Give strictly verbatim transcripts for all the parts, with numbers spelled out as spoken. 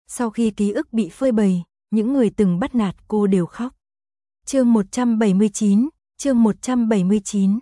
Sau khi ký ức bị phơi bày, những người từng bắt nạt cô đều khóc. Chương một trăm bảy mươi chín, chương một trăm bảy mươi chín.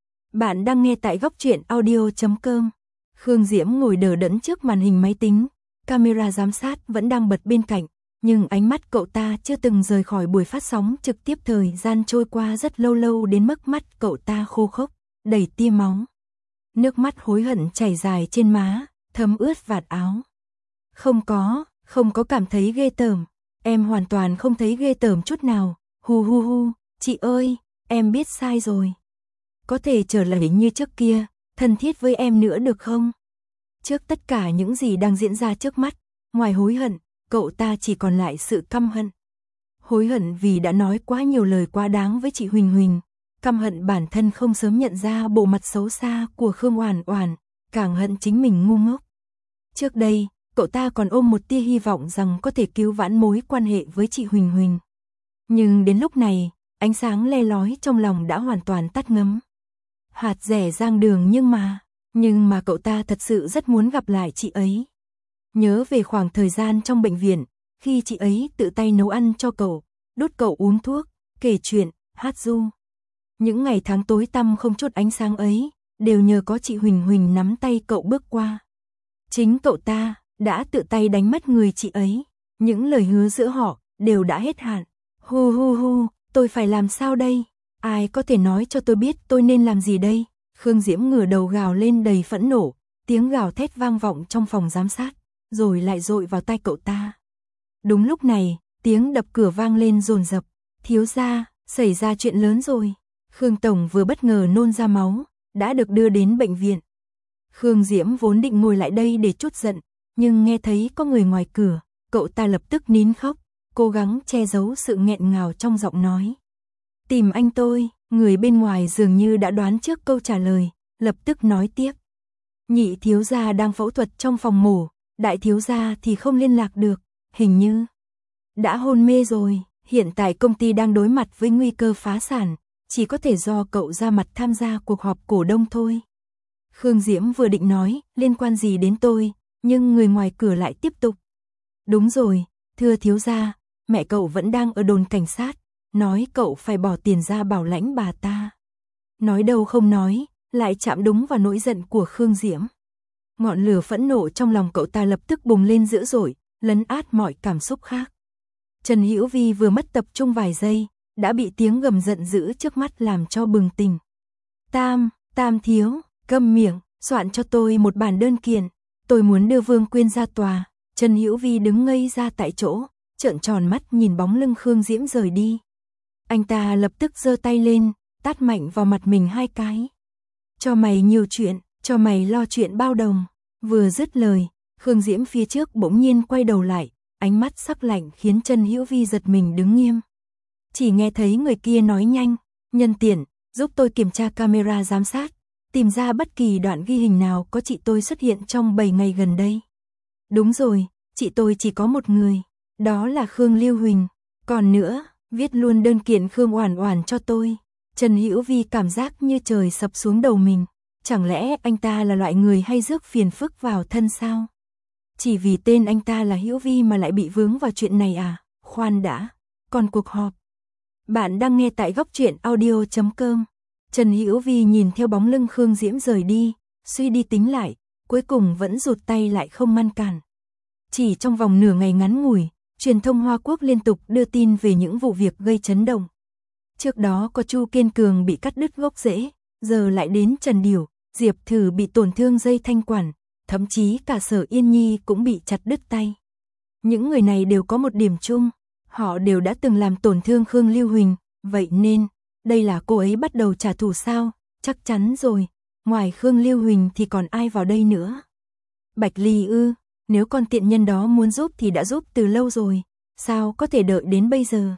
Bạn đang nghe tại góc truyện audio chấm com. Khương Diễm ngồi đờ đẫn trước màn hình máy tính, camera giám sát vẫn đang bật bên cạnh, nhưng ánh mắt cậu ta chưa từng rời khỏi buổi phát sóng trực tiếp. Thời gian trôi qua rất lâu lâu đến mức mắt cậu ta khô khốc, đầy tia máu. Nước mắt hối hận chảy dài trên má, thấm ướt vạt áo. Không có, không có cảm thấy ghê tởm, em hoàn toàn không thấy ghê tởm chút nào. Hu hu hu, chị ơi, em biết sai rồi. Có thể trở lại như trước kia, thân thiết với em nữa được không? Trước tất cả những gì đang diễn ra trước mắt, ngoài hối hận, cậu ta chỉ còn lại sự căm hận. Hối hận vì đã nói quá nhiều lời quá đáng với chị Huỳnh Huỳnh, căm hận bản thân không sớm nhận ra bộ mặt xấu xa của Khương Oản Oản, càng hận chính mình ngu ngốc. Trước đây, cậu ta còn ôm một tia hy vọng rằng có thể cứu vãn mối quan hệ với chị Huỳnh Huỳnh. Nhưng đến lúc này, ánh sáng le lói trong lòng đã hoàn toàn tắt ngấm. Hạt rẻ rang đường nhưng mà, nhưng mà cậu ta thật sự rất muốn gặp lại chị ấy. Nhớ về khoảng thời gian trong bệnh viện, khi chị ấy tự tay nấu ăn cho cậu, đút cậu uống thuốc, kể chuyện, hát ru. Những ngày tháng tối tăm không chút ánh sáng ấy, đều nhờ có chị Huỳnh Huỳnh nắm tay cậu bước qua. Chính cậu ta đã tự tay đánh mất người chị ấy, những lời hứa giữa họ đều đã hết hạn. Hu hu hu, tôi phải làm sao đây? Ai có thể nói cho tôi biết tôi nên làm gì đây? Khương Diễm ngửa đầu gào lên đầy phẫn nộ, tiếng gào thét vang vọng trong phòng giám sát, rồi lại dội vào tai cậu ta. Đúng lúc này, tiếng đập cửa vang lên dồn dập. Thiếu gia, xảy ra chuyện lớn rồi. Khương Tổng vừa bất ngờ nôn ra máu, đã được đưa đến bệnh viện. Khương Diễm vốn định ngồi lại đây để trút giận, nhưng nghe thấy có người ngoài cửa, cậu ta lập tức nín khóc, cố gắng che giấu sự nghẹn ngào trong giọng nói. Tìm anh tôi, người bên ngoài dường như đã đoán trước câu trả lời, lập tức nói tiếp. Nhị thiếu gia đang phẫu thuật trong phòng mổ, đại thiếu gia thì không liên lạc được, hình như đã hôn mê rồi, hiện tại công ty đang đối mặt với nguy cơ phá sản, chỉ có thể do cậu ra mặt tham gia cuộc họp cổ đông thôi. Khương Diễm vừa định nói, liên quan gì đến tôi, nhưng người ngoài cửa lại tiếp tục. Đúng rồi, thưa thiếu gia, mẹ cậu vẫn đang ở đồn cảnh sát, nói cậu phải bỏ tiền ra bảo lãnh bà ta. Nói đâu không nói, lại chạm đúng vào nỗi giận của Khương Diễm. Ngọn lửa phẫn nộ trong lòng cậu ta lập tức bùng lên dữ dội, lấn át mọi cảm xúc khác. Trần Hữu Vi vừa mất tập trung vài giây, đã bị tiếng gầm giận dữ trước mắt làm cho bừng tỉnh. Tam, Tam thiếu, câm miệng, soạn cho tôi một bản đơn kiện, tôi muốn đưa Vương Quyên ra tòa. Trần Hữu Vi đứng ngây ra tại chỗ, trợn tròn mắt nhìn bóng lưng Khương Diễm rời đi. Anh ta lập tức giơ tay lên, tát mạnh vào mặt mình hai cái. Cho mày nhiều chuyện, cho mày lo chuyện bao đồng. Vừa dứt lời, Khương Diễm phía trước bỗng nhiên quay đầu lại, ánh mắt sắc lạnh khiến Trần Hữu Vi giật mình đứng nghiêm. Chỉ nghe thấy người kia nói nhanh, nhân tiện, giúp tôi kiểm tra camera giám sát, tìm ra bất kỳ đoạn ghi hình nào có chị tôi xuất hiện trong bảy ngày gần đây. Đúng rồi, chị tôi chỉ có một người, đó là Khương Lưu Huỳnh. Còn nữa, viết luôn đơn kiện Khương Oản Oản cho tôi. Trần Hữu Vi cảm giác như trời sập xuống đầu mình. Chẳng lẽ anh ta là loại người hay rước phiền phức vào thân sao? Chỉ vì tên anh ta là Hữu Vi mà lại bị vướng vào chuyện này à? Khoan đã, còn cuộc họp. Bạn đang nghe tại góc truyện audio chấm com. Trần Hữu Vi nhìn theo bóng lưng Khương Diễm rời đi, suy đi tính lại, cuối cùng vẫn rụt tay lại không ngăn cản. Chỉ trong vòng nửa ngày ngắn ngủi, truyền thông Hoa Quốc liên tục đưa tin về những vụ việc gây chấn động. Trước đó có Chu Kiên Cường bị cắt đứt gốc rễ, giờ lại đến Trần Điểu, Diệp Thử bị tổn thương dây thanh quản, thậm chí cả Sở Yên Nhi cũng bị chặt đứt tay. Những người này đều có một điểm chung, họ đều đã từng làm tổn thương Khương Lưu Huỳnh, vậy nên, đây là cô ấy bắt đầu trả thù sao? Chắc chắn rồi, ngoài Khương Lưu Huỳnh thì còn ai vào đây nữa? Bạch Ly ư, nếu con tiện nhân đó muốn giúp thì đã giúp từ lâu rồi, sao có thể đợi đến bây giờ?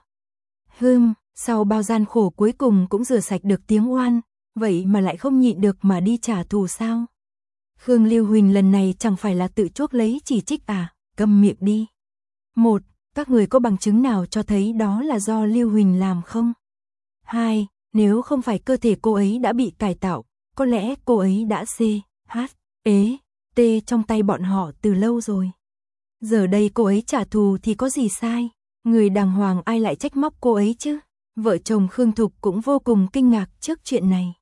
Hừm, sau bao gian khổ cuối cùng cũng rửa sạch được tiếng oan, vậy mà lại không nhịn được mà đi trả thù sao? Khương Lưu Huỳnh lần này chẳng phải là tự chuốc lấy chỉ trích à? Câm miệng đi. Một, các người có bằng chứng nào cho thấy đó là do Lưu Huỳnh làm không? Hai, nếu không phải cơ thể cô ấy đã bị cải tạo, có lẽ cô ấy đã C, H, E, T trong tay bọn họ từ lâu rồi. Giờ đây cô ấy trả thù thì có gì sai, người đàng hoàng ai lại trách móc cô ấy chứ. Vợ chồng Khương Thục cũng vô cùng kinh ngạc trước chuyện này.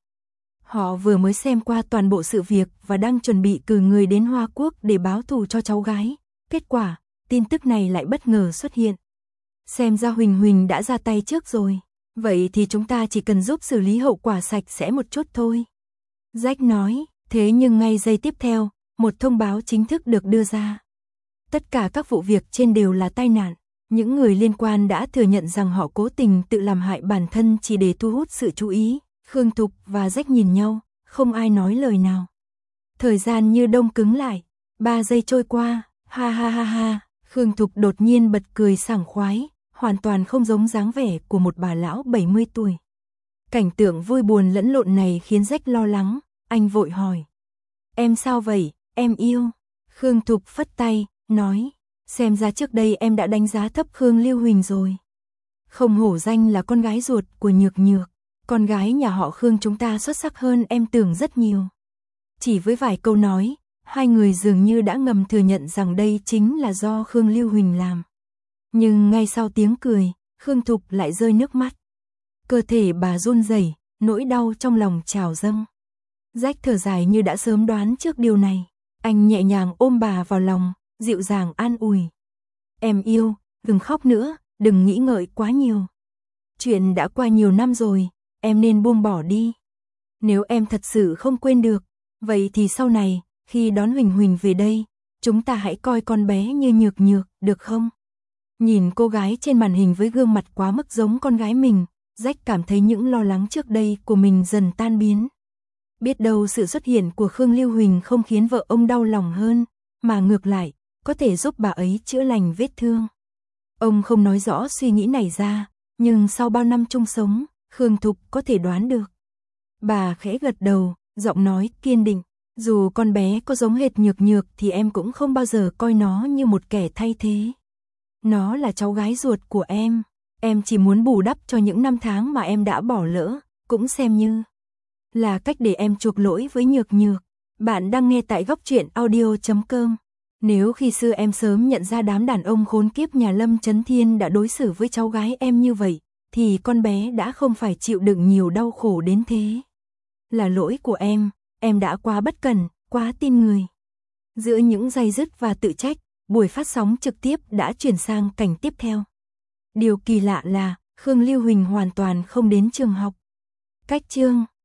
Họ vừa mới xem qua toàn bộ sự việc và đang chuẩn bị cử người đến Hoa Quốc để báo thù cho cháu gái. Kết quả, tin tức này lại bất ngờ xuất hiện. Xem ra Huỳnh Huỳnh đã ra tay trước rồi. Vậy thì chúng ta chỉ cần giúp xử lý hậu quả sạch sẽ một chút thôi. Jack nói, thế nhưng ngay giây tiếp theo, một thông báo chính thức được đưa ra. Tất cả các vụ việc trên đều là tai nạn. Những người liên quan đã thừa nhận rằng họ cố tình tự làm hại bản thân chỉ để thu hút sự chú ý. Khương Thục và Jack nhìn nhau, không ai nói lời nào. Thời gian như đông cứng lại. Ba giây trôi qua, ha ha ha ha. Khương Thục đột nhiên bật cười sảng khoái, hoàn toàn không giống dáng vẻ của một bà lão bảy mươi tuổi. Cảnh tượng vui buồn lẫn lộn này khiến Jack lo lắng, anh vội hỏi. Em sao vậy, em yêu? Khương Thục phất tay, nói. Xem ra trước đây em đã đánh giá thấp Khương Lưu Huỳnh rồi. Không hổ danh là con gái ruột của Nhược Nhược. Con gái nhà họ Khương chúng ta xuất sắc hơn em tưởng rất nhiều. Chỉ với vài câu nói, hai người dường như đã ngầm thừa nhận rằng đây chính là do Khương Lưu Huỳnh làm. Nhưng ngay sau tiếng cười, Khương Thục lại rơi nước mắt. Cơ thể bà run rẩy, nỗi đau trong lòng trào dâng. Jack thở dài như đã sớm đoán trước điều này. Anh nhẹ nhàng ôm bà vào lòng, dịu dàng an ủi. Em yêu, đừng khóc nữa, đừng nghĩ ngợi quá nhiều. Chuyện đã qua nhiều năm rồi, em nên buông bỏ đi. Nếu em thật sự không quên được, vậy thì sau này, khi đón Huỳnh Huỳnh về đây, chúng ta hãy coi con bé như Nhược Nhược, được không? Nhìn cô gái trên màn hình với gương mặt quá mức giống con gái mình, Jack cảm thấy những lo lắng trước đây của mình dần tan biến. Biết đâu sự xuất hiện của Khương Lưu Huỳnh không khiến vợ ông đau lòng hơn, mà ngược lại, có thể giúp bà ấy chữa lành vết thương. Ông không nói rõ suy nghĩ này ra, nhưng sau bao năm chung sống, Khương Thục có thể đoán được. Bà khẽ gật đầu, giọng nói kiên định. Dù con bé có giống hệt Nhược Nhược thì em cũng không bao giờ coi nó như một kẻ thay thế. Nó là cháu gái ruột của em. Em chỉ muốn bù đắp cho những năm tháng mà em đã bỏ lỡ, cũng xem như là cách để em chuộc lỗi với Nhược Nhược. Bạn đang nghe tại góc truyện audio chấm com. Nếu khi xưa em sớm nhận ra đám đàn ông khốn kiếp nhà Lâm Chấn Thiên đã đối xử với cháu gái em như vậy, thì con bé đã không phải chịu đựng nhiều đau khổ đến thế. Là lỗi của em, em đã quá bất cẩn, quá tin người. Giữa những day dứt và tự trách, buổi phát sóng trực tiếp đã chuyển sang cảnh tiếp theo. Điều kỳ lạ là, Khương Lưu Huỳnh hoàn toàn không đến trường học. Cách chương